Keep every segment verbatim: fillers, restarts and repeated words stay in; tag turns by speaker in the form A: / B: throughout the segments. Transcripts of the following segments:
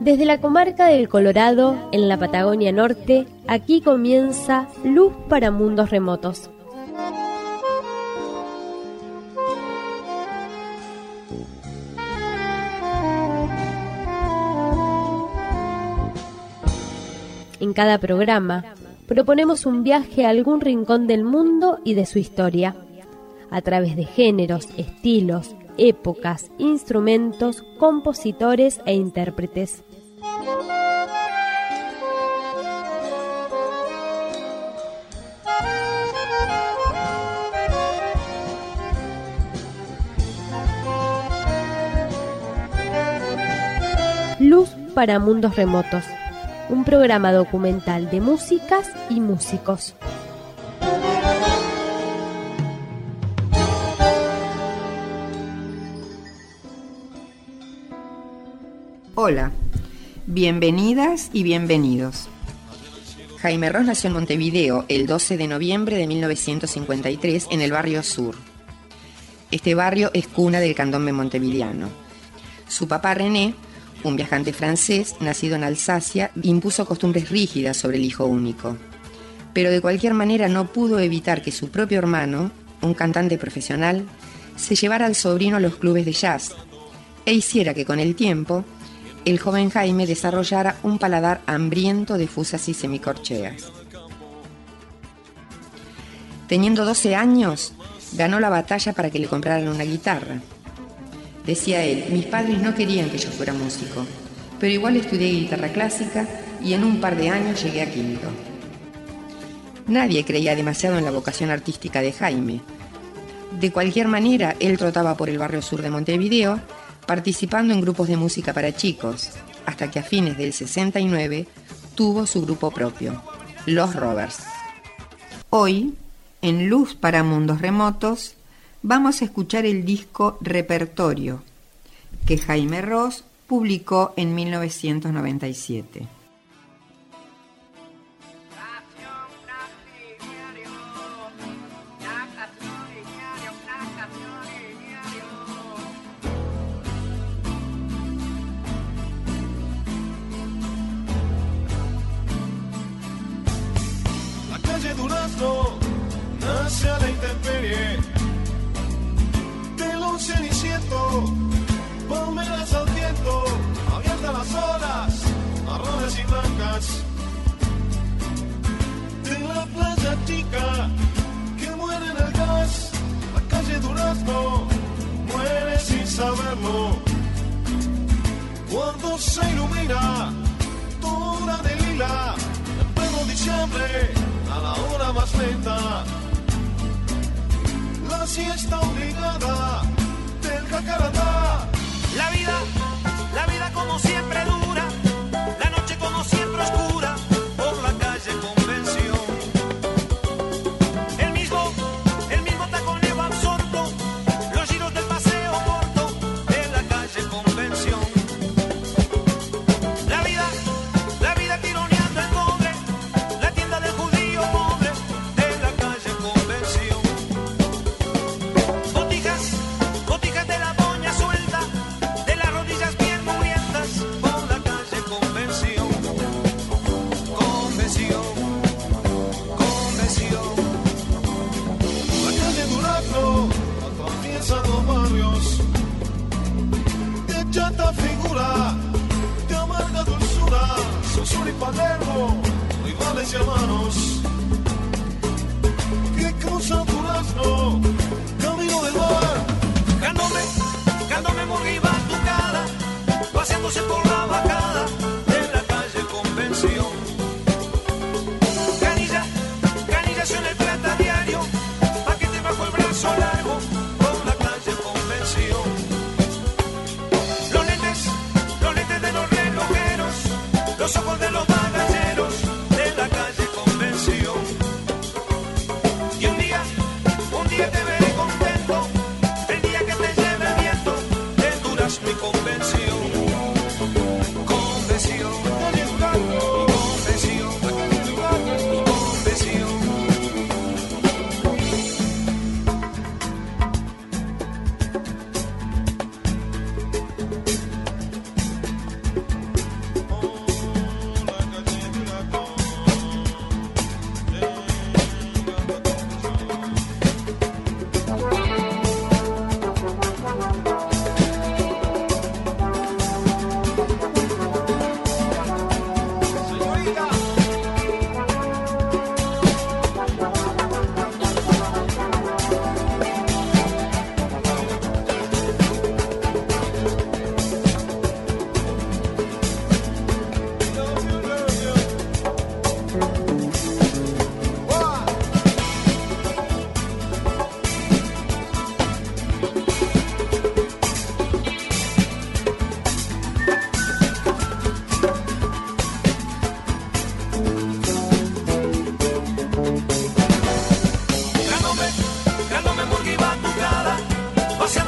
A: Desde la comarca del Colorado, en la Patagonia Norte, aquí comienza Luz para Mundos Remotos. En cada programa, proponemos un viaje a algún rincón del mundo y de su historia, a través de géneros, estilos, épocas, instrumentos, compositores e intérpretes. Luz para Mundos Remotos, un programa documental de músicas y músicos.
B: Hola, bienvenidas y bienvenidos. Jaime Ross nació en Montevideo el doce de noviembre de mil novecientos cincuenta y tres en el barrio Sur. Este barrio es cuna del candombe montevideano. Su papá René, un viajante francés nacido en Alsacia, impuso costumbres rígidas sobre el hijo único. Pero de cualquier manera no pudo evitar que su propio hermano, un cantante profesional, se llevara al sobrino a los clubes de jazz e hiciera que con el tiempo el joven Jaime desarrollara un paladar hambriento de fusas y semicorcheas. Teniendo doce años, ganó la batalla para que le compraran una guitarra. Decía él, mis padres no querían que yo fuera músico, pero igual estudié guitarra clásica y en un par de años llegué a quinto. Nadie creía demasiado en la vocación artística de Jaime. De cualquier manera, él trotaba por el barrio sur de Montevideo, participando en grupos de música para chicos, hasta que a fines del sesenta y nueve tuvo su grupo propio, Los Rovers. Hoy, en Luz para Mundos Remotos, vamos a escuchar el disco Repertorio, que Jaime Ross publicó en mil novecientos noventa y siete.
C: La calle Durazno nace a la intemperie. Ceniciento, palmeras al viento, abiertas las olas, marrones y blancas. De la playa chica que muere en el gas, la calle Durazno muere sin saberlo. Cuando se ilumina toda de lila, en pleno diciembre, a la hora más lenta, la siesta obligada del jacaratá.
D: La vida, la vida como siempre dura, la noche como siempre oscura, por la calle Convención. El mismo, el mismo taconeo absorto, los giros del paseo corto, de la calle Convención. La vida, la vida tironeando el cobre, la tienda del judío pobre, de la calle Convención. Botijas, botijas de la doña suelta, de las rodillas bien mugrientas, por la calle Convención. Convención, Convención.
C: La calle Durazno atraviesa dos barrios de chata figura, de amarga dulzura, Sur y Palermo, rivales y hermanos que cruzan Durazno, camino del mar.
D: Candombe, candombe muy batucada, paseándose por la bajada de la calle Convención. Canilla, canillas en el plata diario, paquete bajo el brazo largo, por la calle Convención. Los lentes, los lentes de los relojeros, los ojos de los bagalleros, de la calle Convención. Y un día, un día te veré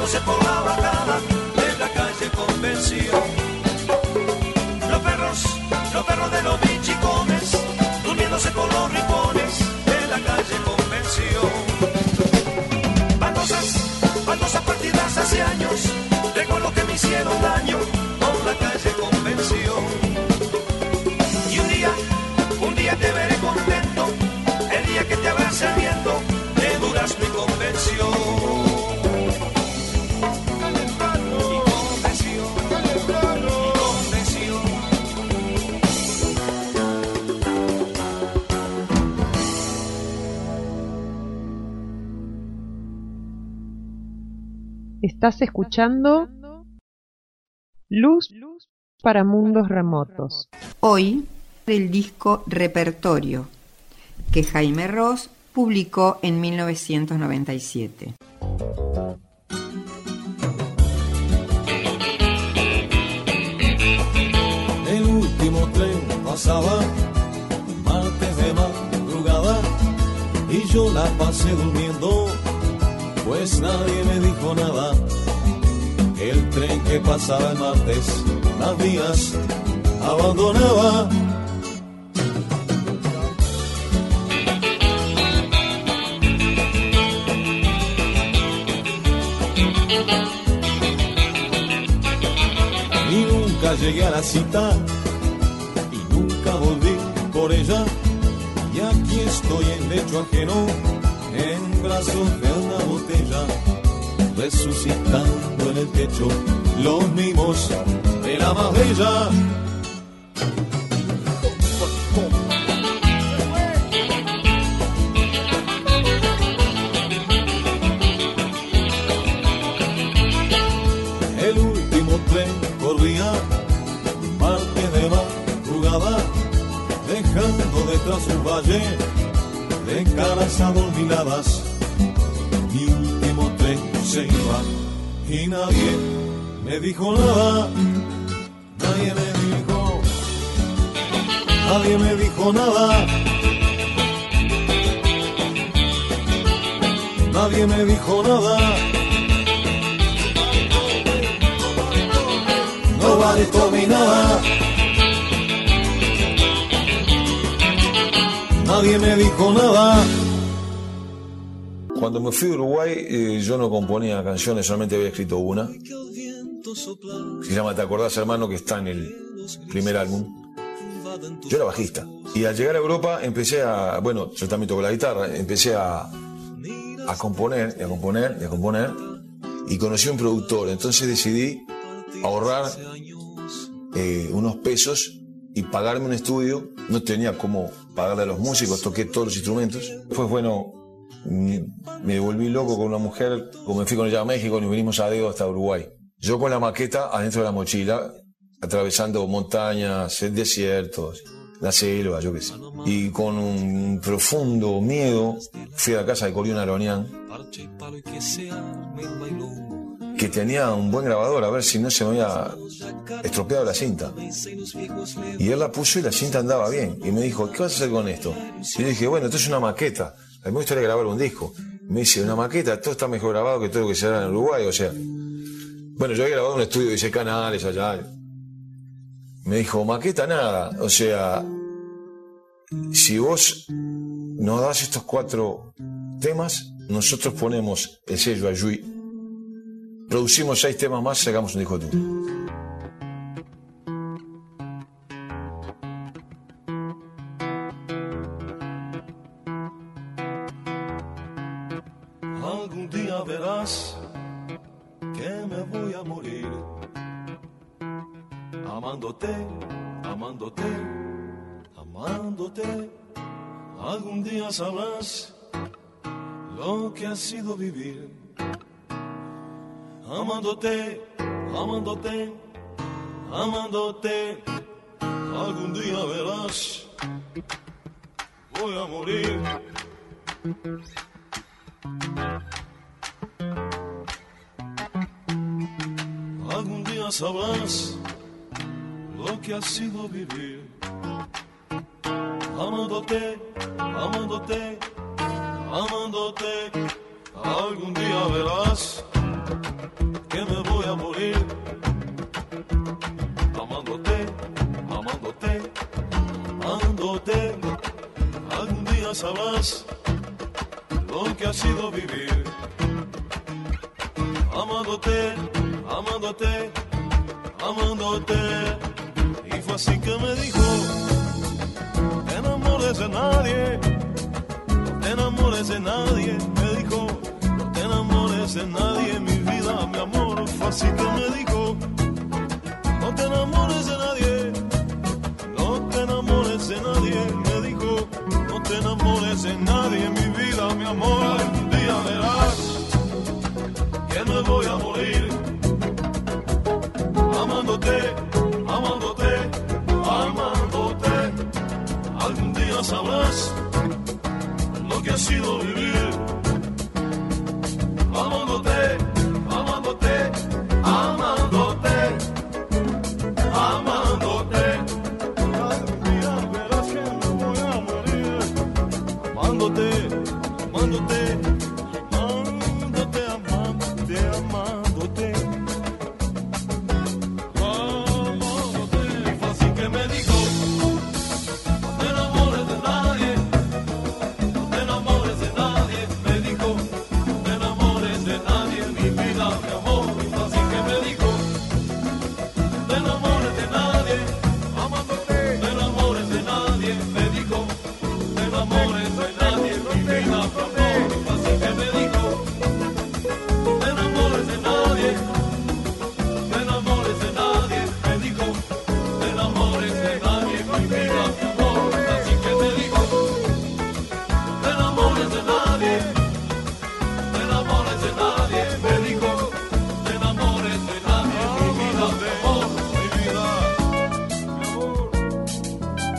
D: durmiéndose por la bajada de la calle Convención. Los perros, los perros de los bichicones, durmiéndose por los rincones de la calle Convención. Bandosas, bandosas partidas hace años, recuerdo que me hicieron daño con la calle Convención. Y un día, un día te veré contento, el día que te abrace el viento de Durazno y Convención.
E: Estás escuchando Luz para Mundos Remotos.
B: Hoy, el disco Repertorio, que Jaime Ross publicó en mil novecientos noventa y siete.
C: El último tren pasaba, martes de madrugada, y yo la pasé durmiendo, pues nadie me dijo nada. El tren que pasaba el martes, las vías abandonaba. Y nunca llegué a la cita, y nunca volví por ella. Y aquí estoy en lecho ajeno, en brazos de una botella, resucitando en el pecho los mimos de la más bella. El último tren corría, martes de madrugada, dejando detrás un valle de caras adormiladas. Mi último tren se iba y nadie me dijo nada. Nadie me dijo, nadie me dijo nada. Nadie me dijo nada. Nobody told me nada. Nadie me dijo nada.
F: Cuando me fui a Uruguay, eh, yo no componía canciones, solamente había escrito una. Se llama ¿Te acordás, hermano?, que está en el primer álbum. Yo era bajista. Y al llegar a Europa empecé a, bueno, yo también toco la guitarra, empecé a, a componer, y a componer, y a componer. Y conocí a un productor, entonces decidí ahorrar eh, unos pesos y pagarme un estudio. No tenía cómo pagarle a los músicos, toqué todos los instrumentos. Después, bueno, me volví loco con una mujer, como me fui con ella a México, y vinimos a dedo hasta Uruguay. Yo con la maqueta adentro de la mochila, atravesando montañas, desiertos, la selva, yo qué sé. Y con un profundo miedo fui a la casa de Corión Aronian, que tenía un buen grabador, a ver si no se me había estropeado la cinta. Y él la puso y la cinta andaba bien. Y me dijo, ¿qué vas a hacer con esto? Y yo dije, bueno, esto es una maqueta. A mí me gustaría grabar un disco. Me dice, una maqueta, todo está mejor grabado que todo lo que se hará en Uruguay. O sea, bueno, yo había grabado un estudio de diez canales allá. Me dijo, maqueta nada. O sea, si vos nos das estos cuatro temas, nosotros ponemos el sello Ayui, producimos seis temas más y sacamos un disco tuyo.
C: Algún día verás que me voy a morir, amándote, amándote, amándote. Algún día sabrás lo que ha sido vivir, amándote, amándote, amándote. Algún día verás, voy a morir. Algún día sabrás lo que ha sido vivir, amándote, amándote, amándote. Algún día verás, lo que ha sido vivir. Amándote, amándote, amándote. Y fue así que me dijo, no te enamores de nadie, no te enamores de nadie. Me dijo, no te enamores de nadie, mi vida, mi amor. Fue así que me dijo, no te enamores de nadie, no te enamores de nadie. Me dijo, no te enamores de nadie, mi vida, mi amor. Un día verás que me voy a morir amándote, amándote, amándote. Algún día sabrás lo que ha sido vivir amándote, amándote, amándote, amándote. Algún día verás que me voy a morir amándote, amándote, amándote, amándote, amándote, amándote. Y fue así que me dijo, no te enamores de nadie, no te enamores de nadie. Me dijo, no te enamores de nadie, mi vida, mi amor. Y fue así que me dijo, no te enamores de nadie, amándote, no te enamores de nadie. Me dijo, no te enamores de nadie, mi vida, mi amor. Y fue así que me dijo, no te enamores de nadie, no te enamores de nadie. Me dijo, no te enamores de nadie, mi vida, mi amor. Y fue así que me dijo, no te enamores de nadie, no te enamores de nadie. Me dijo, no te enamores de nadie, mi vida, mi amor, mi vida, mi amor.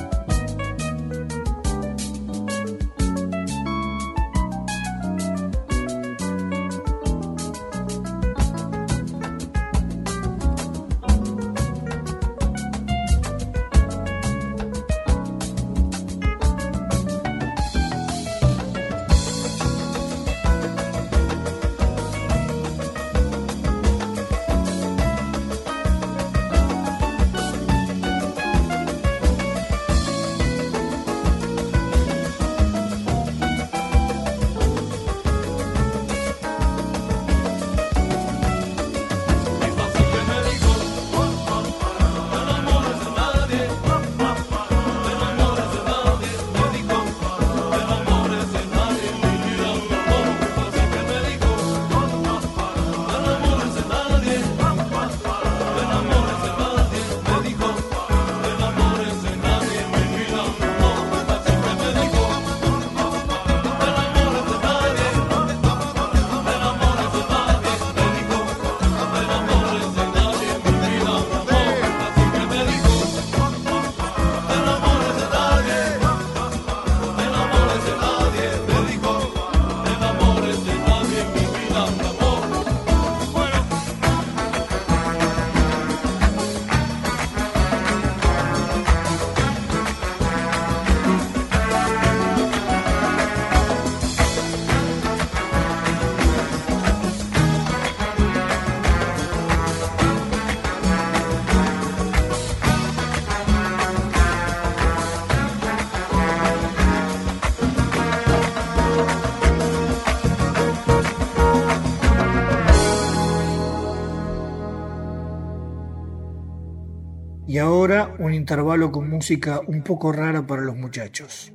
G: Y ahora un intervalo con música un poco rara para los muchachos.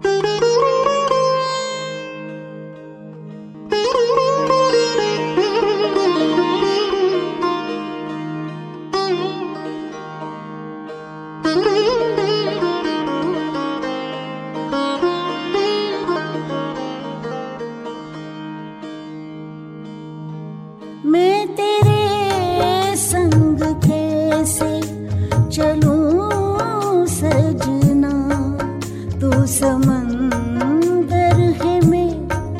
H: मैं तेरे संग कैसे चलूं सजना, तू समंदर है मैं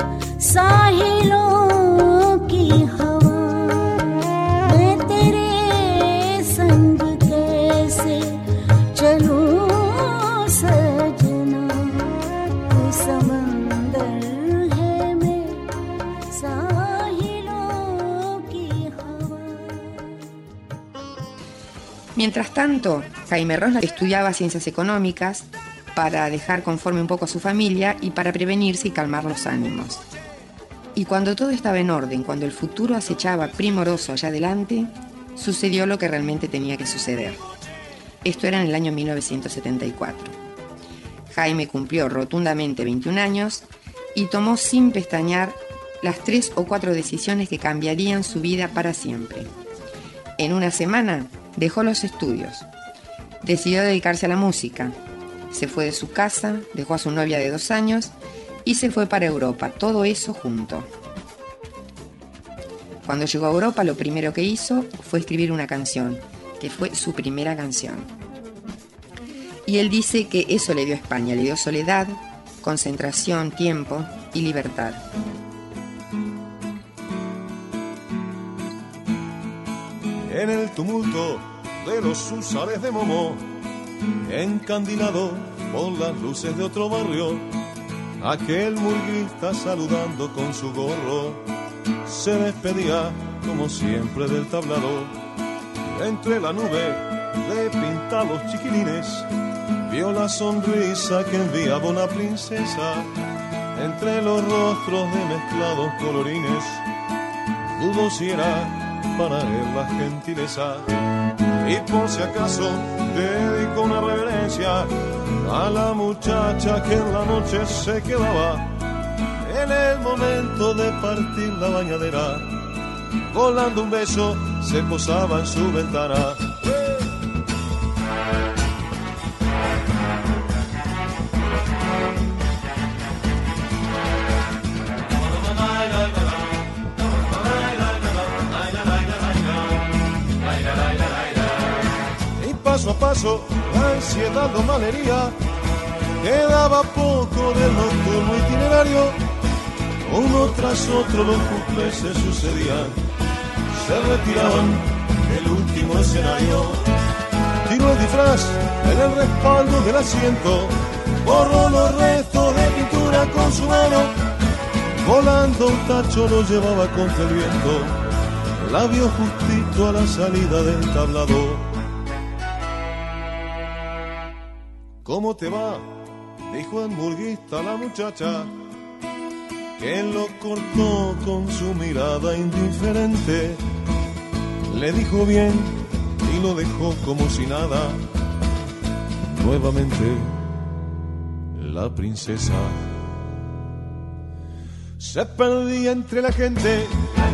H: साहिलों की हवा। मैं तेरे संग कैसे चलूं सजना, तू समंदर है मैं साहिलों की हवा।
B: Mientras tanto, Jaime Ross estudiaba ciencias económicas para dejar conforme un poco a su familia y para prevenirse y calmar los ánimos. Y cuando todo estaba en orden, cuando el futuro acechaba primoroso allá adelante, sucedió lo que realmente tenía que suceder. Esto era en el año mil novecientos setenta y cuatro. Jaime cumplió rotundamente veintiún años y tomó sin pestañear las tres o cuatro decisiones que cambiarían su vida para siempre. En una semana dejó los estudios, decidió dedicarse a la música, se fue de su casa, dejó a su novia de dos años y se fue para Europa, todo eso junto. Cuando llegó a Europa, lo primero que hizo fue escribir una canción, que fue su primera canción. Y él dice que eso le dio a España, le dio soledad, concentración, tiempo y libertad.
C: En el tumulto de los húsares de Momo, encandilado por las luces de otro barrio, aquel murguista saludando con su gorro se despedía como siempre del tablado. Entre la nube de pintados chiquilines vio la sonrisa que enviaba una princesa. Entre los rostros de mezclados colorines dudó si era para él la gentileza. Y por si acaso dedicó una reverencia a la muchacha que en la noche se quedaba. En el momento de partir la bañadera, volando un beso se posaba en su ventana. Y paso a paso la ansiedad o malería, quedaba poco del nocturno itinerario. Uno tras otro los cumples se sucedían, se retiraban del último escenario. Tiró el disfraz en el respaldo del asiento, borró los restos de pintura con su mano. Volando un tacho lo llevaba contra el viento, la vio justito a la salida del tablado. ¿Cómo te va?, dijo el murguista a la muchacha, que lo cortó con su mirada indiferente. Le dijo bien y lo dejó como si nada. Nuevamente la princesa se perdía entre la gente.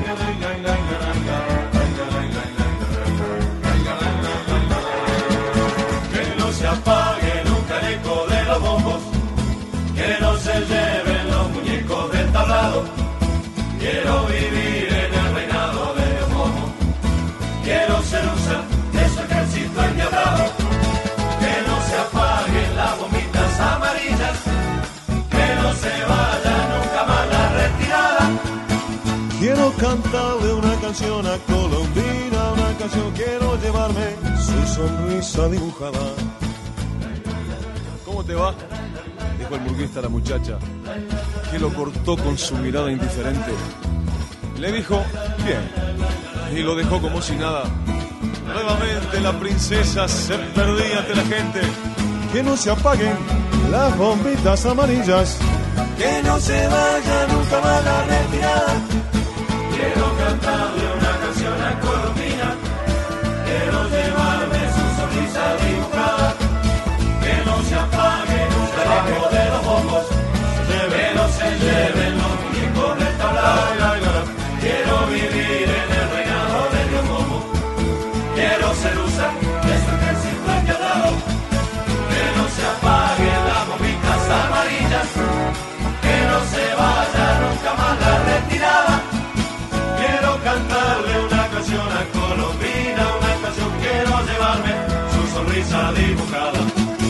C: Que no se apague nunca el eco de los bombos, que no se lleven los muñecos del tablado. Quiero vivir en el reinado de los momos, quiero ser un de su ejército endiablado. Que no se apaguen las bombitas amarillas, que no se vaya nunca más la retirada. Quiero cantarle una canción a Colombina, una canción, quiero llevarme su sonrisa dibujada. ¿Cómo te va?, dijo el murguista a la muchacha, que lo cortó con su mirada indiferente. Le dijo bien y lo dejó como si nada. Nuevamente la princesa se perdía ante la gente. Que no se apaguen las bombitas amarillas, que no se vaya nunca más la retirada. Quiero cantarle una canción a Colombina, quiero llevarme su sonrisa dibujada. Que no se apague nunca el eco de los bombos, que no se lleven los muñecos del tablado. Quiero vivir en el reinado de Dios Momo, quiero ser usa de su ejército endiablado. Que no se apaguen las bombitas amarillas, que no se vaya nunca más la retirada. Quiero cantarle una canción a Colombina, una canción, quiero llevarme su sonrisa dibujada.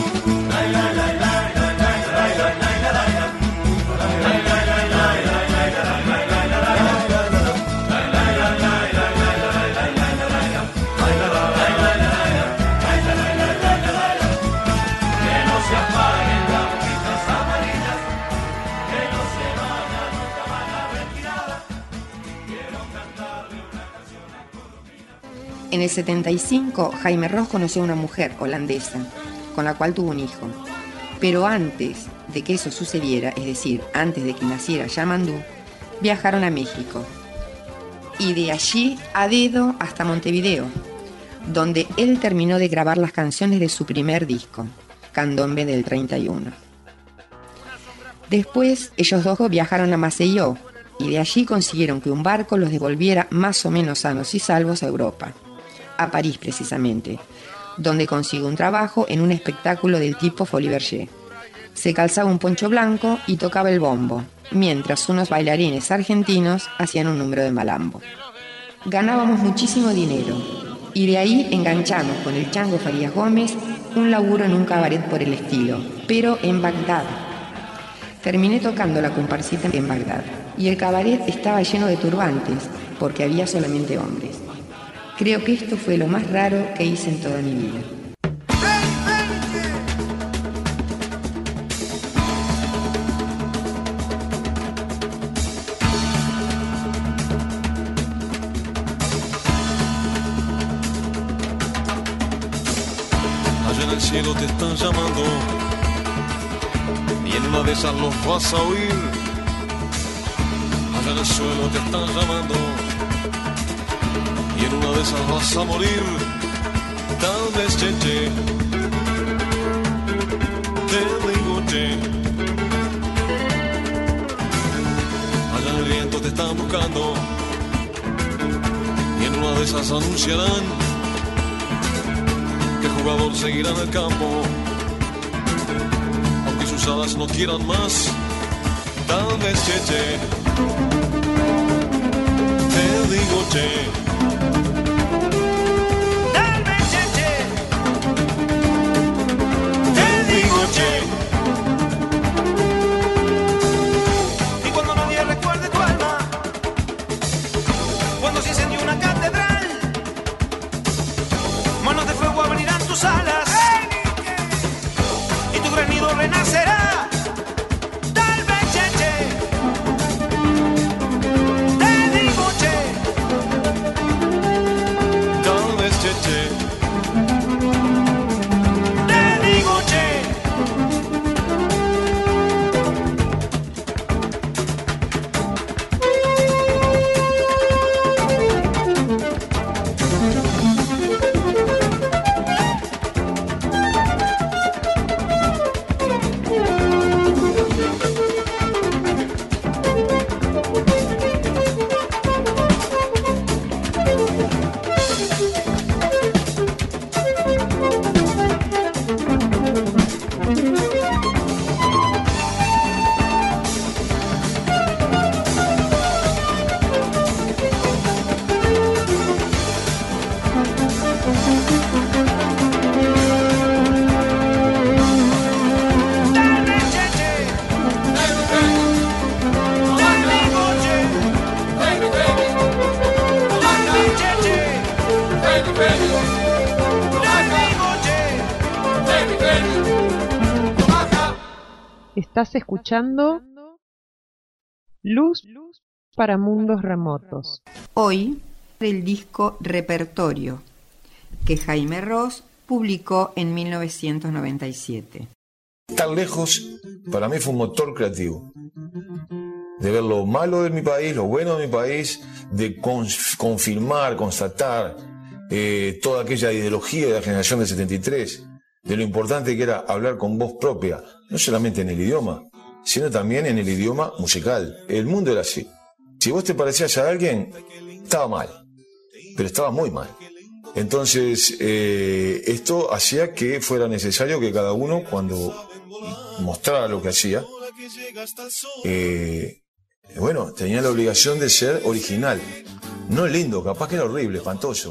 B: En el setenta y cinco, Jaime Ross conoció a una mujer holandesa, con la cual tuvo un hijo. Pero antes de que eso sucediera, es decir, antes de que naciera Yamandú, viajaron a México y de allí a dedo hasta Montevideo, donde él terminó de grabar las canciones de su primer disco, Candombe del treinta y uno. Después, ellos dos viajaron a Maceió y de allí consiguieron que un barco los devolviera más o menos sanos y salvos a Europa, a París precisamente, donde consiguió un trabajo en un espectáculo del tipo Folies Bergère. Se calzaba un poncho blanco y tocaba el bombo, mientras unos bailarines argentinos hacían un número de malambo. Ganábamos muchísimo dinero y de ahí enganchamos con el Chango Farías Gómez un laburo en un cabaret por el estilo, pero en Bagdad. Terminé tocando la comparsita en Bagdad y el cabaret estaba lleno de turbantes porque había solamente hombres. Creo que esto fue lo más raro que hice en toda mi vida.
C: Allá en el cielo te están llamando y en una de esas los vas a oír. Allá en el suelo te están llamando y en una de esas vas a morir. Tal vez, che, che, te digo, che. Allá en el viento te están buscando y en una de esas anunciarán que el jugador seguirá en el campo, aunque sus alas no quieran más. Tal vez, che, che, te digo, che.
D: Tal vez, che, che, te digo, che. Y cuando nadie recuerde tu alma, cuando se incendió una catedral, manos de fuego abrirán tus alas y tu gran nido renacerá. Tal vez, che, che, te digo, che.
C: Tal vez, che, che,
D: Te digo, che. Tal vez, che, che, te digo, che. Tal vez, che, che, te digo, che.
E: Estás escuchando Luz para Mundos Remotos.
B: Hoy, el disco Repertorio, que Jaime Ross publicó en mil novecientos noventa y siete.
F: Estar lejos, para mí fue un motor creativo. De ver lo malo de mi país, lo bueno de mi país, de conf- confirmar, constatar eh, toda aquella ideología de la generación del setenta y tres, de lo importante que era hablar con voz propia, no solamente en el idioma, sino también en el idioma musical. El mundo era así. Si vos te parecías a alguien, estaba mal, pero estaba muy mal. Entonces, eh, esto hacía que fuera necesario que cada uno, cuando mostrara lo que hacía, eh, bueno, tenía la obligación de ser original. No lindo, capaz que era horrible, espantoso.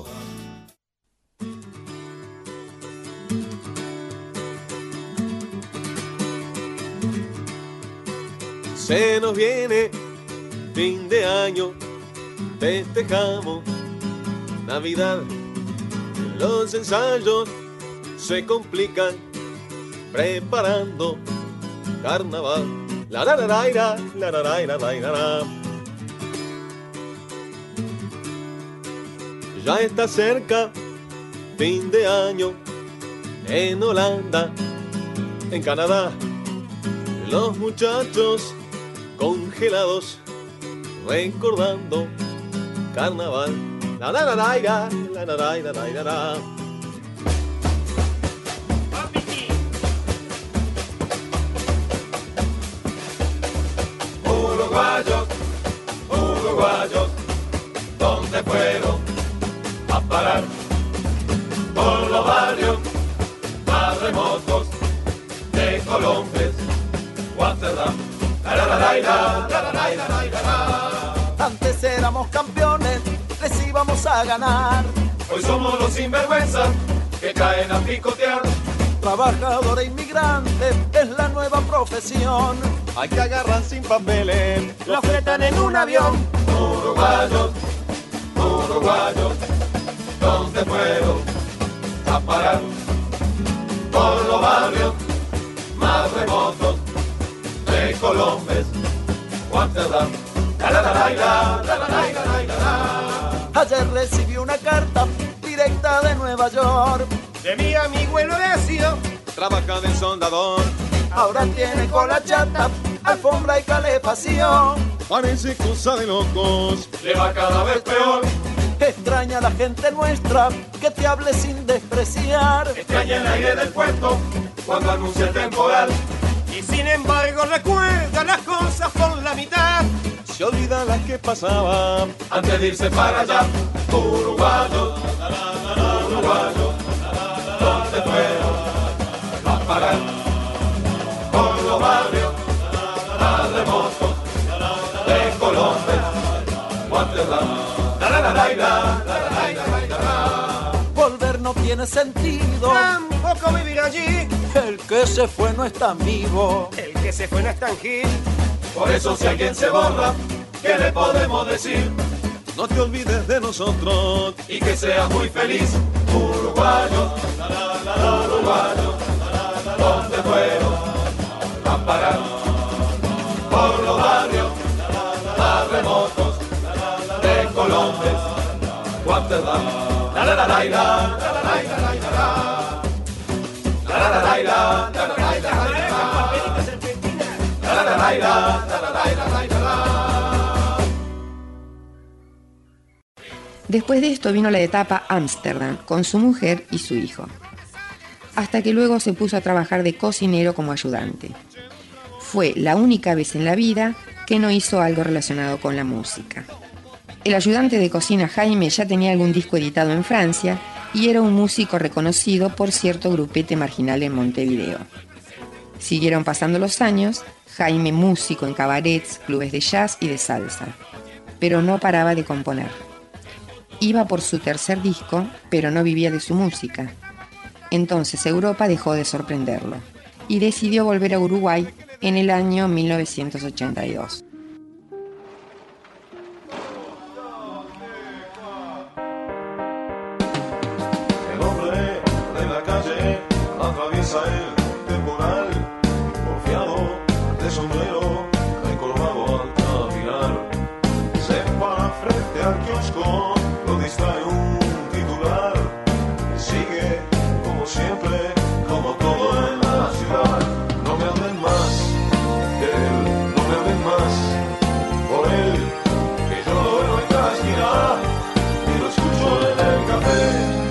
C: se nos viene fin de año, festejamos Navidad. Los ensayos se complican preparando carnaval. La la la la la la la la la la la. Ya está cerca fin de año en Holanda, en Canadá. Los muchachos congelados recordando carnaval. La la la la la la la la la la la. Uruguayos, uruguayos, ¿dónde fueron a parar? Por los barrios más remotos de Colombia, Rotterdam. La la la la la la la la la la.
I: Antes éramos campeones, les íbamos a ganar.
C: Hoy somos los sinvergüenzas que caen a picotear.
I: Trabajador e inmigrante es la nueva profesión.
C: Hay que agarrar sin papeles,
I: lo fletan en un avión.
C: Uruguayos, uruguayos, ¿dónde fueron a parar? Por los barrios más remotos de Colombia, Rotterdam. La la la la la la la la la la.
I: Ayer recibí una carta directa de Nueva York
C: de mi amigo el Horacio, trabaja de soldador.
I: Ahora tiene cola chata, alfombra y calefacción.
C: Parece cosa de locos, le va cada vez peor.
I: Extraña a la gente nuestra que te hable sin despreciar.
C: Extraña el aire del puerto cuando anuncia el temporal. Y sin embargo recuerda las cosas por la mitad. Se olvida las que pasaban antes de irse para allá. Uruguayos, uruguayos, ¿dónde fueron a parar? Por los barrios más remotos de Colombia, Rotterdam. La la la la la la la la.
I: Volver no tiene sentido,
C: tampoco vivir allí.
I: El que se fue no es tan vivo,
C: el que se fue no es tan gil. Por eso si alguien se borra, ¿qué le podemos decir? No te olvides de nosotros y que seas muy feliz. Uruguayos, uruguayos, ¿dónde fueron a parar? Por los barrios más remotos de Colombia, Rotterdam. La la la la la la la la la la. La la la la la la la la la.
B: Después de esto vino la etapa Ámsterdam con su mujer y su hijo, hasta que luego se puso a trabajar de cocinero como ayudante. Fue la única vez en la vida que no hizo algo relacionado con la música. El ayudante de cocina Jaime ya tenía algún disco editado en Francia y era un músico reconocido por cierto grupete marginal en Montevideo. Siguieron pasando los años, Jaime músico en cabarets, clubes de jazz y de salsa, pero no paraba de componer. Iba por su tercer disco, pero no vivía de su música. Entonces Europa dejó de sorprenderlo y decidió volver a Uruguay en el año mil novecientos ochenta y dos.
C: El hombre de la calle atraviesa el temporal, porfiado de sombrero, encorvado al caminar. Se para frente al kiosco, lo distrae un titular, y sigue como siempre, como todo en la ciudad. No me hablen más de él, no me hablen más por él, que yo lo veo en cada esquina y lo escucho en el café.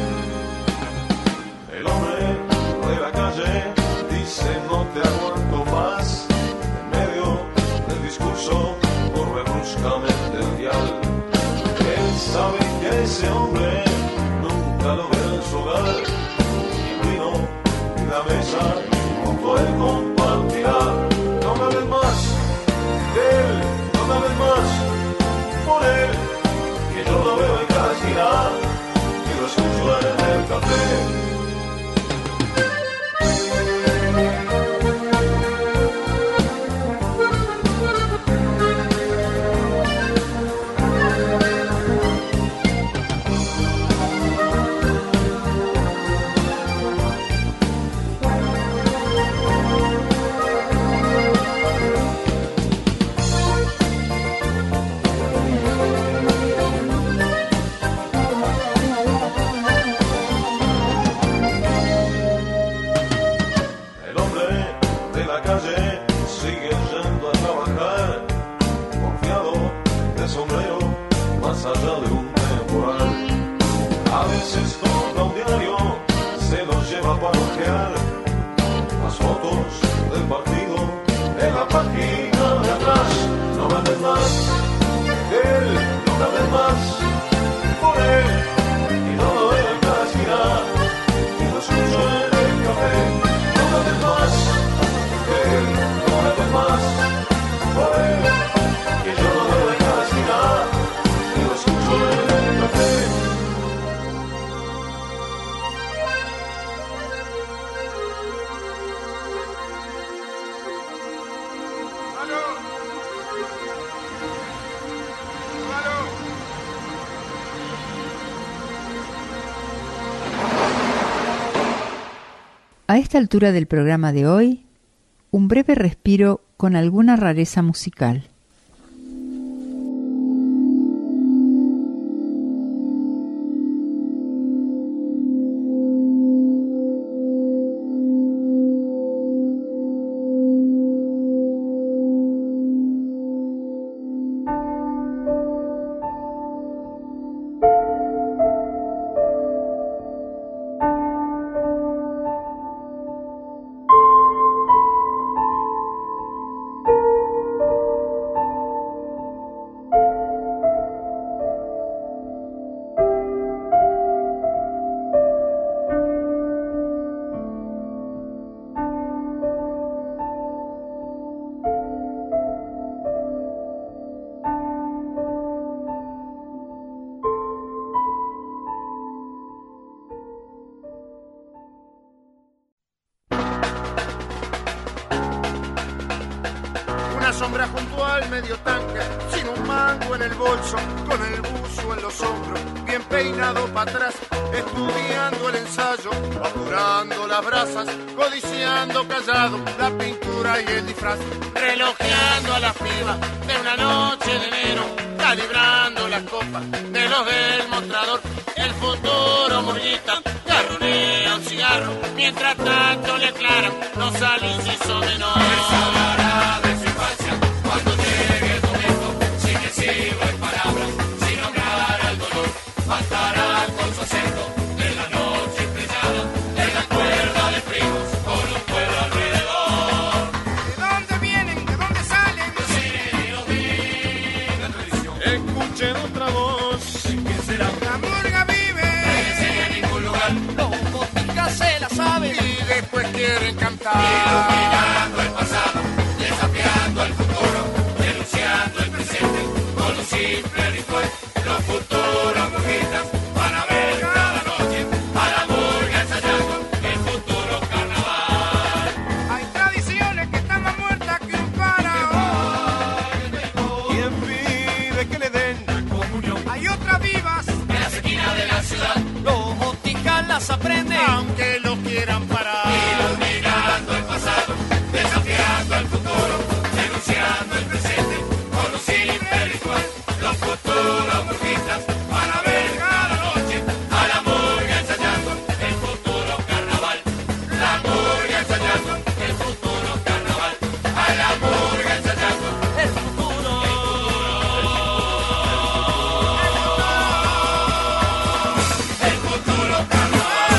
C: El hombre de la calle dice no te aguanto más, en medio del discurso corre bruscamente el dial. Él sabe que ese hombre nunca lo verá en su hogar, y vino y la mesa junto a él compartirá. No me hablen más de él, no me hablen más por él, que yo lo veo en cada esquina y lo escucho en el café. veces compra un diario, se los lleva para ojear las fotos del partido en la página de atrás. No venden más, él no vende más, por él y no lo veo en cada esquina, y lo escucho en el café. No venden más, él no vende más, por él y yo lo veo en cada esquina, y lo escucho en el café.
J: A esta altura del programa de hoy, un breve respiro con alguna rareza musical.
K: Sombra junto al medio tanque, sin un mango en el bolso, con el buzo en los hombros, bien peinado para atrás, estudiando el ensayo, apurando las brasas, codiciando callado la pintura y el disfraz, relojeando a las pibas de una noche de enero, calibrando las copas de los del mostrador, el futuro murguita garronea un cigarro, mientras tanto le aclaran los alincisos menores.
L: Bastará con su acento de la noche estrellada, de la cuerda de primos con un pueblo alrededor.
K: ¿De dónde vienen? ¿De dónde salen?
L: Yo sí, lo vi, la tradición.
K: Escuchen otra voz.
L: ¿Quién será?
K: La murga vive.
L: No enseña en ningún lugar.
K: Los boticas se la saben. Y después quieren cantar.
L: Iluminando el pasado, desafiando el futuro, denunciando el presente con un simple ritual. Los futuros burguitas van a ver cada noche a la murga ensayando el futuro carnaval.
K: Hay tradiciones que están más muertas que un faraón.
C: ¿Quién pide que le den
L: comunión?
K: Hay otras vivas
L: en las esquinas de la ciudad.
K: Los boticas las aprenden aunque lo quieran parar.
L: Iluminando el pasado, desafiando el futuro, denunciando el presente con un simple ritual. Los futuros burguistas van a ver cada noche a la murga ensayando el futuro carnaval. La murga ensayando el futuro carnaval. A la murga ensayando el futuro. El futuro carnaval.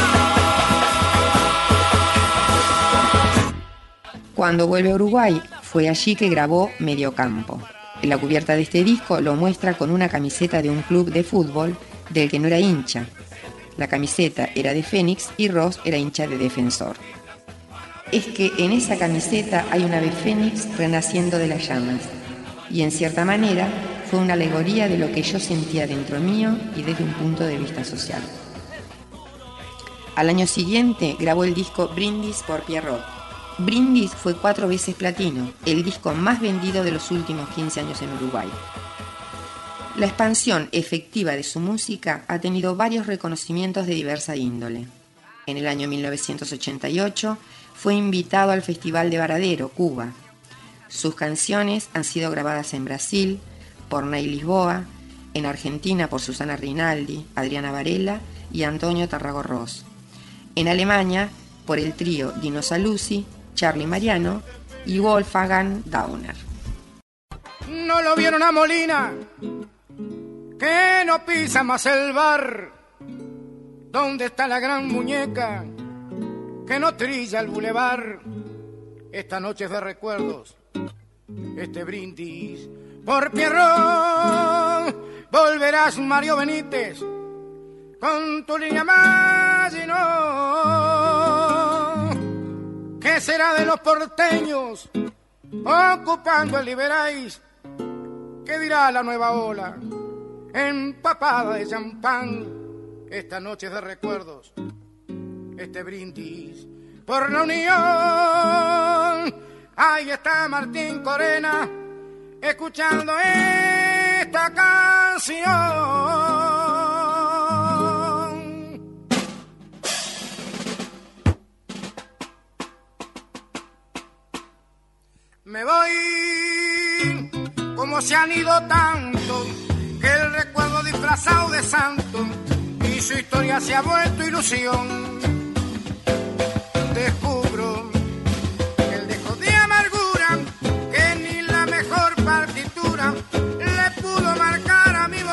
B: Cuando vuelve a Uruguay, fue allí que grabó Mediocampo. En la cubierta de este disco lo muestra con una camiseta de un club de fútbol del que no era hincha. La camiseta era de Fénix y Ross era hincha de Defensor. Es que en esa camiseta hay una ave fénix renaciendo de las llamas, y en cierta manera fue una alegoría de lo que yo sentía dentro mío y desde un punto de vista social. Al año siguiente grabó el disco Brindis por Pierrot. Brindis fue cuatro veces platino, el disco más vendido de los últimos quince años en Uruguay. La expansión efectiva de su música ha tenido varios reconocimientos de diversa índole. En el año mil novecientos ochenta y ocho fue invitado al Festival de Varadero, Cuba. Sus canciones han sido grabadas en Brasil por Ney Lisboa, en Argentina por Susana Rinaldi, Adriana Varela y Antonio Tarragorros. En Alemania por el trío Dino Saluzzi, Charlie Mariano y Wolfgang Dauner.
K: No lo vieron a Molina, que no pisa más el bar.
M: ¿Dónde está la gran muñeca que no trilla el bulevar? Esta noche es de recuerdos, este brindis por Pierrot. Volverás, Mario Benítez, con tu línea Maginot. ¿Qué será de los porteños ocupando el Liberáis? ¿Qué dirá la nueva ola empapada de champán? Esta noche es de recuerdos, este brindis por la unión. Ahí está Martín Corena escuchando esta canción. Me voy como se han ido tanto, que el recuerdo disfrazado de santo y su historia se ha vuelto ilusión. Descubro que el dejo de amargura, que ni la mejor partitura le pudo marcar a mi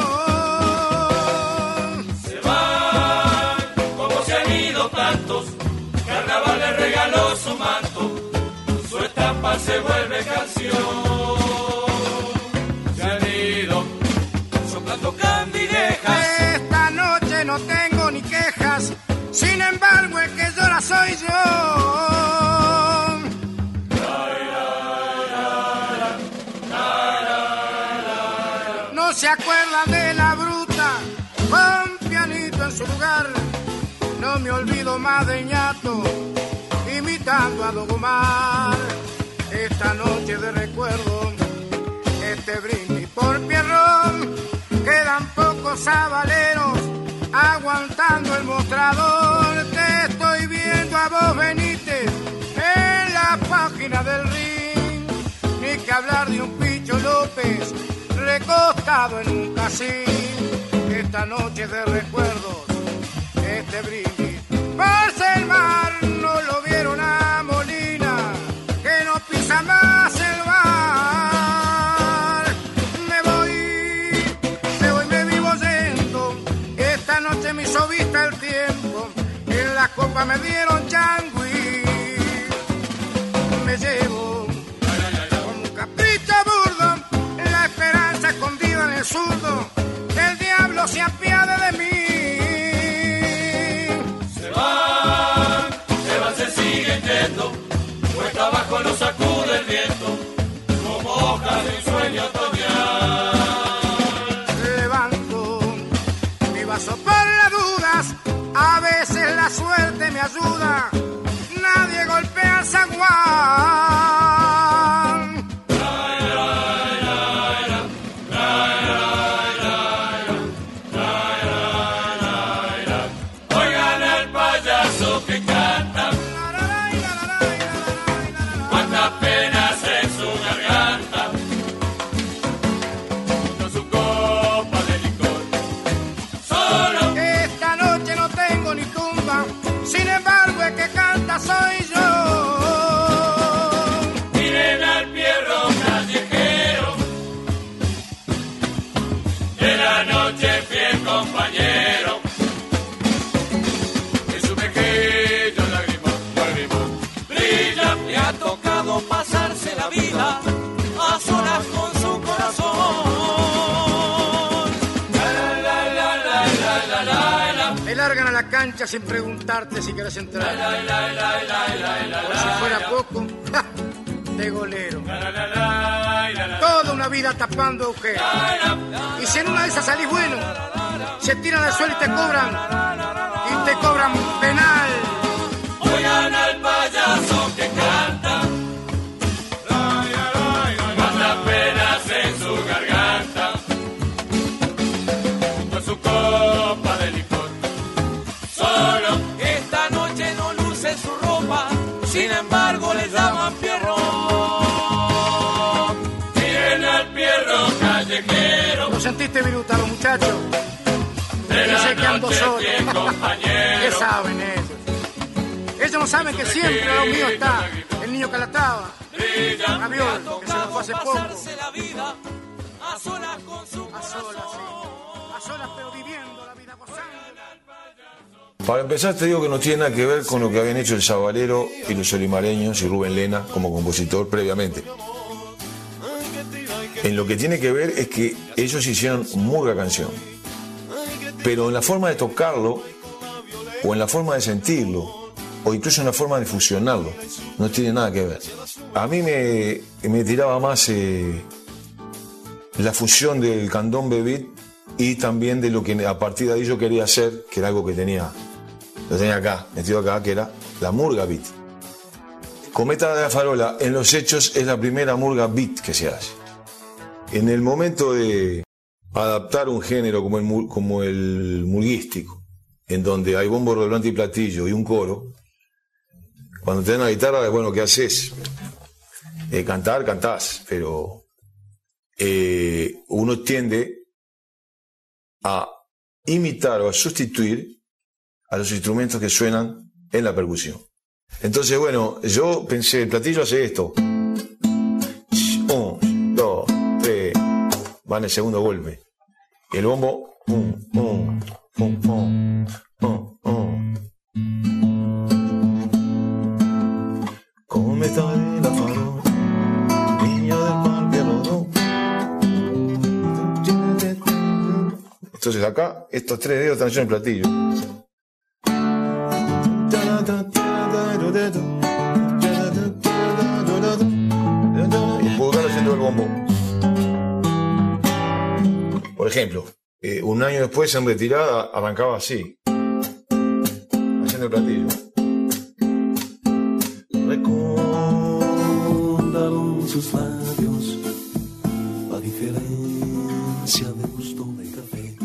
M: voz.
L: Se van como se han ido tantos, Carnaval le regaló su manto, su estampa se vuelve canción. Se han ido soplando candilejas.
M: Esta noche no tengo ni quejas, sin embargo el que llora soy yo. No se acuerdan de la bruta, con pianito en su lugar. No me olvido más de ñato, imitando a Don Omar. Esta noche de recuerdo, este brindis por Pierrot. Quedan pocos sabaleros aguantando el mostrador. Te estoy viendo a vos, Benítez, en la página del ring. Ni que hablar de un Picho López recostado en un casín. Esta noche de recuerdos, este brindis por Selmar. No lo vieron a Molina, que no pisa más el bar. Me voy, me voy, me vivo yendo. Esta noche me hizo vista el tiempo, en la copa me dieron changüí. Me llevo con un capricho burdo, la esperanza escondida en el zurdo, que el diablo se apiade de mí.
L: Se van, se van, se siguen yendo, cuesta abajo lo sacude el viento, como hojas de un sueño otoñal.
M: Levanto mi vaso por las dudas, a veces la suerte me ayuda, nadie golpea el zaguán.
L: Oigan al payaso que canta, cuántas penas en su garganta, con su copa de licor. Solo
M: esta noche no tengo ni tumba, sin embargo el que canta soy yo.
L: miren al Pierro callejero, de la noche fiel compañero, en su mejillo lagrimón, lagrimón, brilla.
I: Le ha tocado pasarse la vida a solas con su corazón.
L: La, la, la, la, la, la, la, la.
M: Me largan a la cancha sin preguntarte si quieres entrar.
L: La, la, la, la, la, la,
M: Por
L: la,
M: si fuera
L: la.
M: poco, ¡ja!, de golero.
L: La, la, la, la, la, la.
M: Toda una vida tapando agujeros. Y si en una de esas salís bueno, se tiran al suelo y te cobran. Y te cobran penal.
L: Oigan al payaso que canta, cuántas penas en su garganta, con su copa de licor. Solo
I: Esta noche no luce su ropa, sin embargo le llaman Pierrot.
L: miren al Pierro callejero,
M: ¿Lo sentiste, Viruta, los muchachos?
L: de
M: Dice
L: la
M: que ando
L: noche
M: solo.
L: fiel
M: ¿Qué
L: compañero.
M: saben ellos? Ellos no saben que siempre al lado mío está el niño Calatrava, Raviol, que se nos fue hace poco.
I: Pasarse la vida a solas con su
M: A solas, sí.
I: corazón.
M: A solas, pero viviendo la vida gozando.
F: Para empezar te digo que no tiene nada que ver con lo que habían hecho el Sabalero y los Olimareños y Rubén Lena como compositor previamente. En lo que tiene que ver es que ellos hicieron murga canción, pero en la forma de tocarlo o en la forma de sentirlo o incluso en la forma de fusionarlo no tiene nada que ver. A mí me, me tiraba más eh, la fusión del candombe beat y también de lo que a partir de ahí yo quería hacer, que era algo que tenía, lo tenía acá, metido acá, que era la murga beat. Cometa de la Farola, en los hechos, es la primera murga beat que se hace. En el momento de adaptar un género como el, como el murguístico, en donde hay bombo, redoblante y platillo y un coro, cuando te dan la guitarra, bueno, ¿qué haces? Eh, cantar, cantás, pero eh, uno tiende a imitar o a sustituir a los instrumentos que suenan en la percusión. Entonces, bueno, yo pensé, el platillo hace esto. Un, dos, tres, va en el segundo golpe. Y el bombo, un, un, un, un, un, un. Cometa de la Farola, niña del Parque Rodó. Entonces acá, estos tres dedos están en el platillo. Y el pulgar haciendo el bombo. Por ejemplo, eh, un año después en retirada arrancaba así, haciendo el platillo.
C: Recordaron sus labios la diferencia de gusto de café.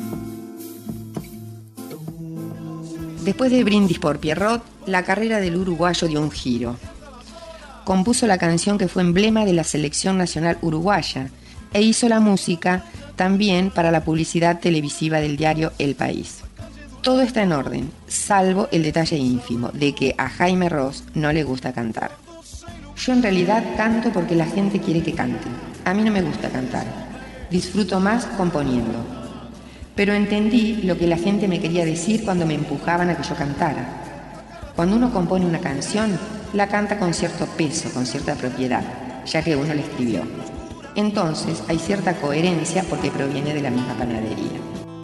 B: Después de Brindis por Pierrot, la carrera del uruguayo dio un giro. Compuso la canción que fue emblema de la selección nacional uruguaya e hizo la música también para la publicidad televisiva del diario El País. Todo está en orden, salvo el detalle ínfimo de que a Jaime Ross no le gusta cantar. Yo en realidad canto porque la gente quiere que cante. A mí no me gusta cantar. Disfruto más componiendo. Pero entendí lo que la gente me quería decir cuando me empujaban a que yo cantara. Cuando uno compone una canción, la canta con cierto peso, con cierta propiedad, ya que uno la escribió. Entonces hay cierta coherencia porque proviene de la misma panadería.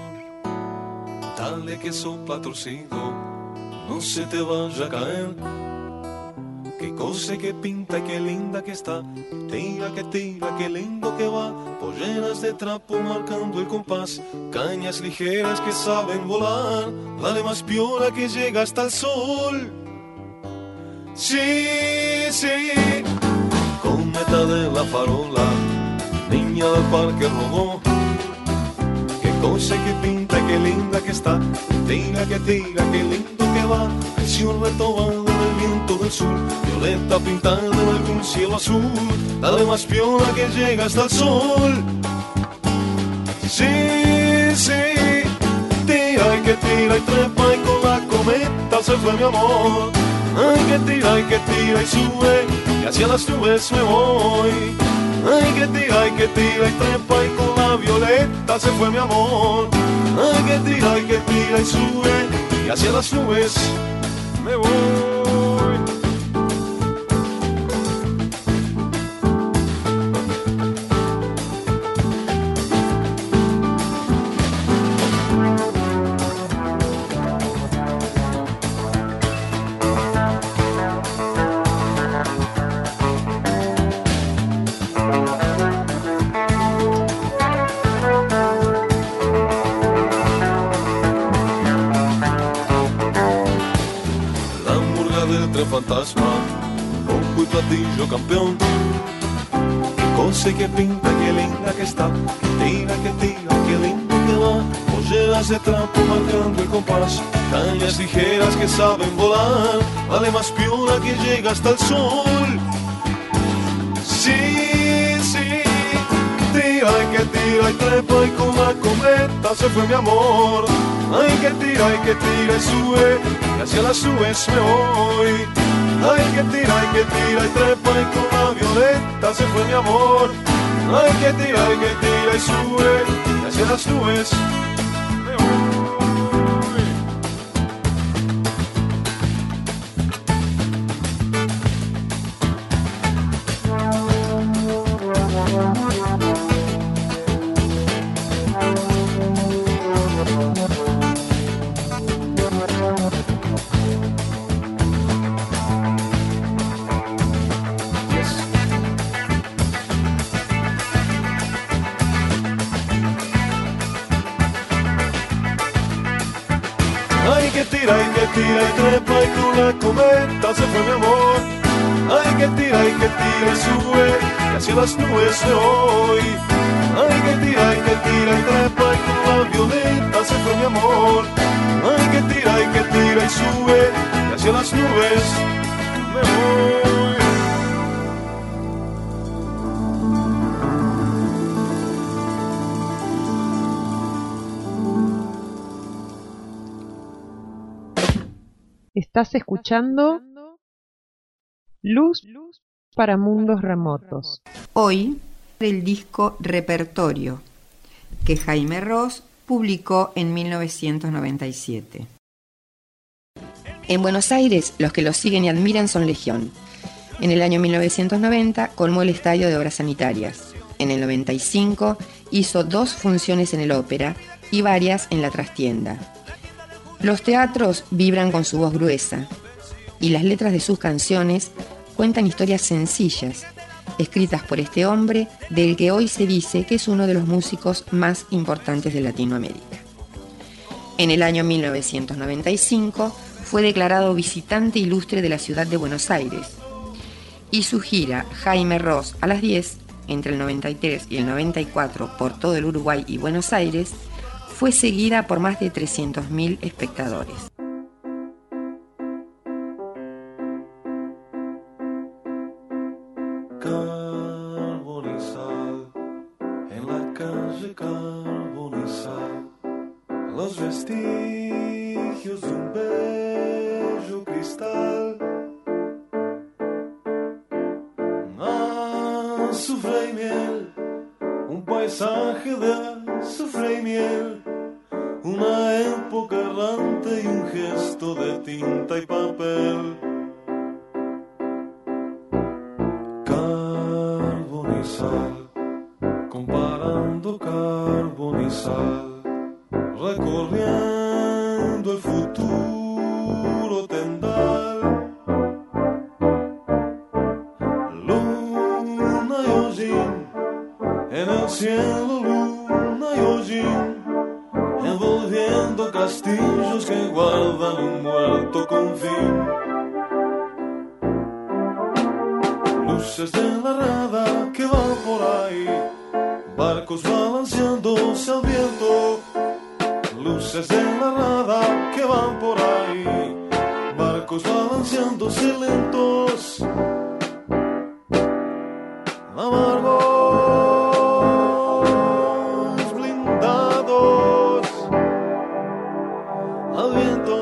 C: Dale que sopla torcido, no se te vaya a caer. Qué cosa que pinta y qué linda que está. Tira que tira, qué lindo que va. Polleras de trapo marcando el compás. Cañas ligeras que saben volar. Dale más piola que llega hasta el sol. Sí, sí. Cometa de la Farola, niña del Parque Rodó. Qué cosa que pinta y qué linda que está. Tira que tira, qué lindo que va. Presión retobada en el viento del sur. Violeta pintada en algún cielo azul. Dale más piola que llega hasta el sol. Sí, sí. Tira y que tira y trepa y con la cometa se fue mi amor. Ay, que tira y que tira y sube y hacia las nubes me voy. Ay, que tira y que tira y trepa y con la violeta se fue mi amor. Ay, que tira y que tira y sube y hacia las nubes me voy. Fantasma, bombo y platillo campeón. Qué cosa que pinta, qué linda que está. Que tira, que tira, qué lindo que va. Polleras de trapo marcando el compás. Cañas ligeras que saben volar. Vale más piola que llega hasta el sol. Sí, sí. Tira y que tira y trepa y con la cometa se fue mi amor. Ay, que tira y que tira y sube y hacia las nubes me voy. Ay, que tira y que tira y trepa y con la violeta se fue mi amor. Ay, que tira y que tira y sube y hacia las nubes me voy. Ay, que tira y que tira y trepa y con la cometa se fue mi amor. Ay, que tira y que tira y sube y hacia las nubes se voy. Ay, que tira y que tira y trepa y con la violeta se fue mi amor. Ay, que tira y que tira y sube y hacia las nubes me voy.
E: Estás escuchando Luz para Mundos Remotos.
B: Hoy, el disco Repertorio, que Jaime Ross publicó en mil novecientos noventa y siete. En Buenos Aires, los que lo siguen y admiran son legión. En el año mil novecientos noventa colmó el estadio de Obras Sanitarias. En el noventa y cinco hizo dos funciones en el Ópera y varias en la Trastienda. Los teatros vibran con su voz gruesa y las letras de sus canciones cuentan historias sencillas, escritas por este hombre del que hoy se dice que es uno de los músicos más importantes de Latinoamérica. En el año mil novecientos noventa y cinco fue declarado visitante ilustre de la ciudad de Buenos Aires y su gira Jaime Ross a las diez, entre el noventa y tres y el noventa y cuatro por todo el Uruguay y Buenos Aires, fue seguida por más de trescientos mil espectadores.
C: Carbonizal, en la calle Carbonizal, los vestigios de un bello cristal. Azufre y miel, un paisaje de azufre y miel, una época errante y un gesto de tinta y papel. Carbonizal, comparando carbonizal, recorriendo el futuro tendal. Luna y hollín, en el cielo luna y hollín, envolviendo castillos que guardan un muerto con fin. Luces de la rada que van por ahí, barcos balanceándose al viento. Luces de la rada que van por ahí, barcos balanceándose lentos. Amargos blindados al viento.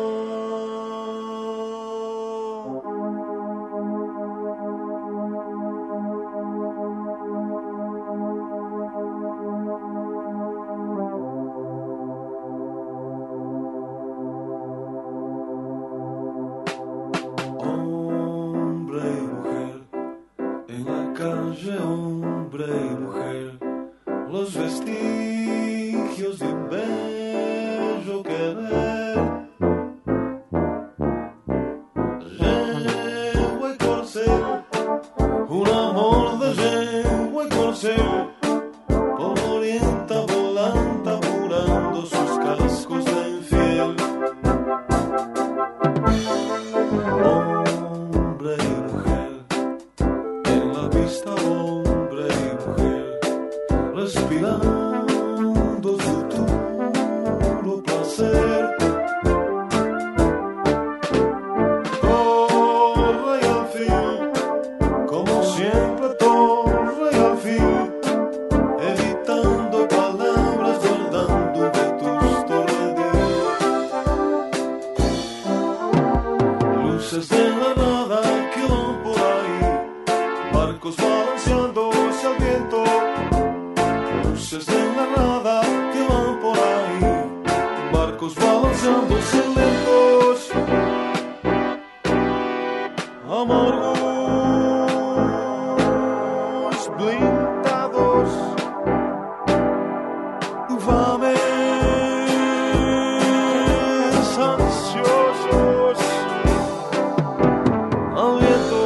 C: Hombre y mujer, en la calle hombre y mujer, los vestigios de un bello querer. Yegua y corcel, un amor de yegua y corcel, polvorienta volanta apurando sus cascos de infiel. Hombre y mujer, en la pista hombre y mujer, respirando futuro placer. Torre y alfil, como siempre torre y alfil, evitando palabras, guardando un vetusto redil. Luces de la nada que van por ahí, barcos balanceándose al viento. Luces de la nada que van por ahí, barcos balanceándose lentos. Amargos blindados, infames ansiosos al viento.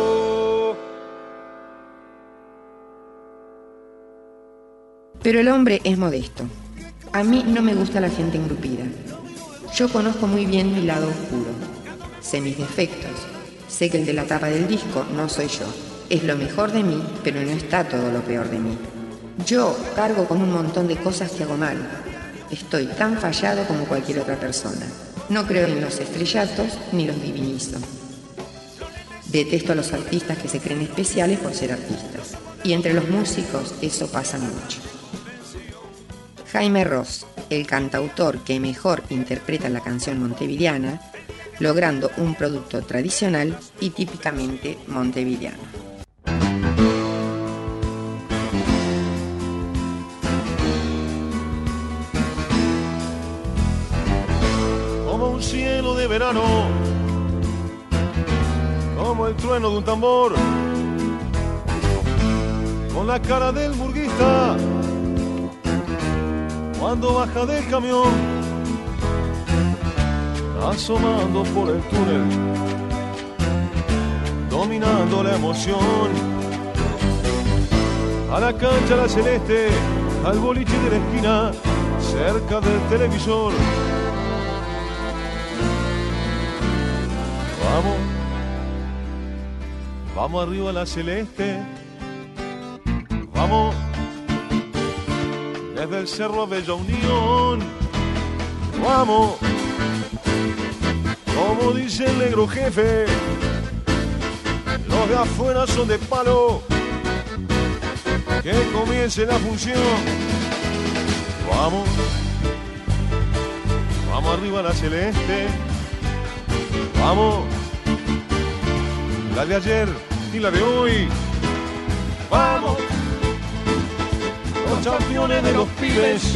B: Pero el hombre es modesto. A mí no me gusta la gente engrupida. Yo conozco muy bien mi lado oscuro. Sé mis defectos. Sé que el de la tapa del disco no soy yo. Es lo mejor de mí, pero no está todo lo peor de mí. Yo cargo con un montón de cosas que hago mal. Estoy tan fallado como cualquier otra persona. No creo en los estrellatos ni los divinizo. Detesto a los artistas que se creen especiales por ser artistas. Y entre los músicos eso pasa mucho. Jaime Ross, el cantautor que mejor interpreta la canción montevideana, logrando un producto tradicional y típicamente montevideano.
C: Como un cielo de verano, como el trueno de un tambor, con la cara del burguista cuando baja del camión, asomando por el túnel, dominando la emoción, a la cancha la celeste, al boliche de la esquina, cerca del televisor. Vamos, vamos arriba a la celeste, vamos, desde el cerro Bella Unión, vamos, como dice el negro jefe, los de afuera son de palo, que comience la función, vamos, vamos arriba a la celeste, vamos, la de ayer y la de hoy, vamos, los campeones de los pibes,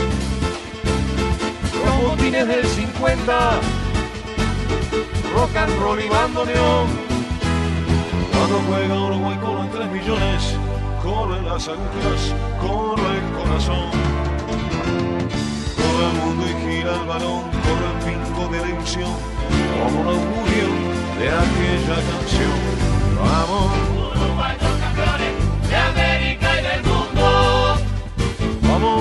C: los botines del cincuenta, rock and roll y bandoneón. Cuando juega Uruguay con los tres millones, corren las agujas, corre el corazón, corre el mundo y gira el balón, corre el pinco de la ilusión, como un augurio de aquella canción. Vamos,
L: Uruguay los campeones de América y del mundo.
C: Vamos,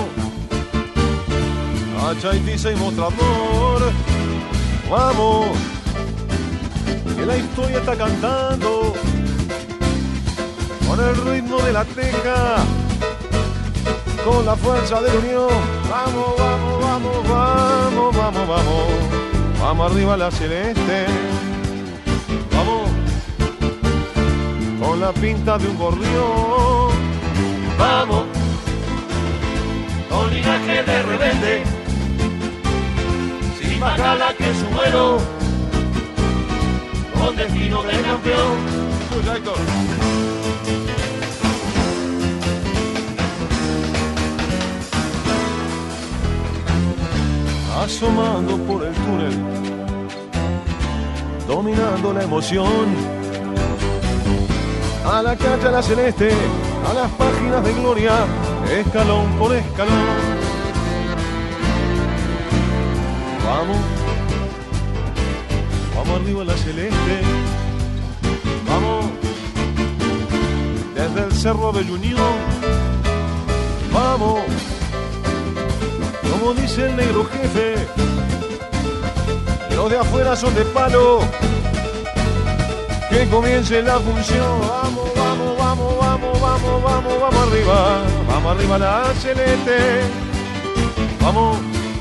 C: a Chaitiza y Mostrador. Vamos, que la historia está cantando con el ritmo de la teja, con la fuerza de la unión. Vamos, vamos, vamos, vamos, vamos, vamos, vamos arriba a la celeste. Vamos, con la pinta de un gorrión.
L: Vamos, con linaje de rebelde, sin más gala que su vuelo, con destino de campeón.
C: Escucha, Héctor. Asomando por el túnel, dominando la emoción, a la cancha la celeste, a las páginas de gloria, escalón por escalón. Vamos, vamos arriba a la celeste, vamos, desde el cerro de Unión, vamos, como dice el negro jefe, los de afuera son de palo, que comience la función. Vamos, vamos, vamos, vamos, vamos, vamos, vamos arriba, vamos arriba la celeste, vamos,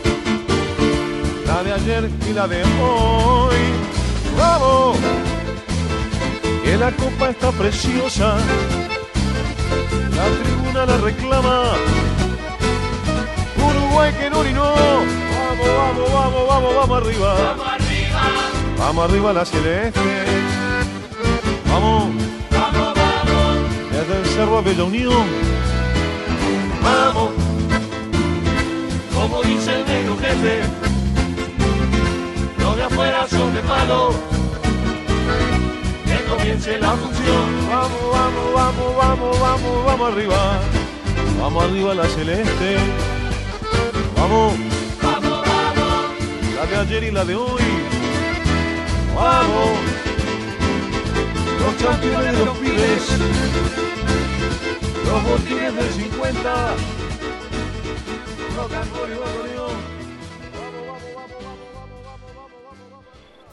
C: la de ayer y la de hoy, vamos, que la copa está preciosa, la tribuna la reclama, Uruguay que no orinó, vamos, vamos, vamos, vamos, vamos arriba,
L: Vamos arriba,
C: vamos arriba la celeste, vamos,
L: vamos, vamos,
C: desde el cerro Bella Unión,
L: vamos, como dice el negro jefe, los de afuera son de palo, que comience la función.
C: vamos, vamos, vamos, vamos, vamos, vamos arriba, vamos arriba la celeste, vamos,
L: Vamos, vamos,
C: la de ayer y la de hoy, vamos, los campeones de los pibes, los botines del cincuenta, rock and roll y bandoneón. Vamos, vamos, vamos, vamos, vamos, vamos.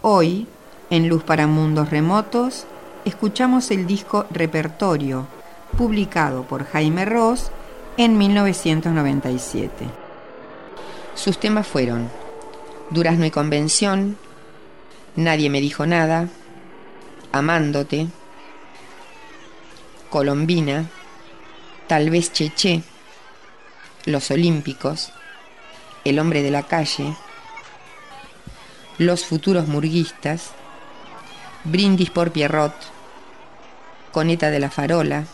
B: Hoy, en Luz para Mundos Remotos, escuchamos el disco Repertorio, publicado por Jaime Ross en mil novecientos noventa y siete. Sus temas fueron Durazno y Convención, Nadie me dijo nada, Amándote, Colombina, Tal vez Cheché, Los Olímpicos, El hombre de la calle, Los futuros murguistas, Brindis por Pierrot, Coneta de la Farola,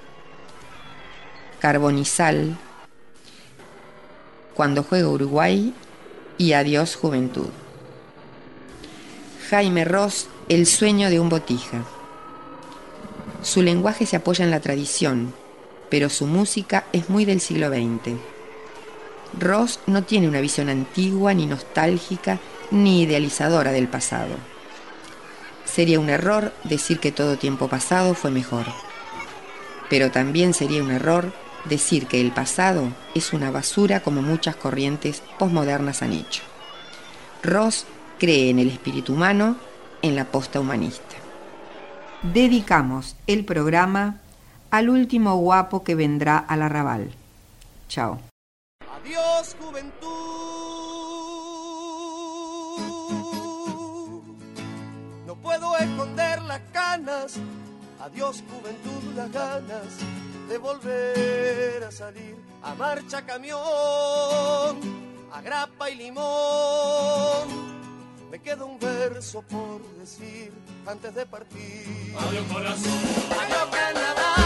B: Carbonizal, Cuando juega Uruguay y Adiós Juventud. Jaime Ross, El sueño de un botija. Su lenguaje se apoya en la tradición, pero su música es muy del siglo veinte. Ross no tiene una visión antigua, ni nostálgica, ni idealizadora del pasado. Sería un error decir que todo tiempo pasado fue mejor. Pero también sería un error decir que el pasado es una basura como muchas corrientes posmodernas han hecho. Ross cree en el espíritu humano, en la posta humanista. Dedicamos el programa al último guapo que vendrá al arrabal. Chao.
I: Adiós, juventud. No puedo esconder las canas. Adiós, juventud, las ganas de volver a salir a marcha camión, a grapa y limón. Me queda un verso por decir antes de partir.
L: Adiós, corazón.
I: Adiós, Canadá.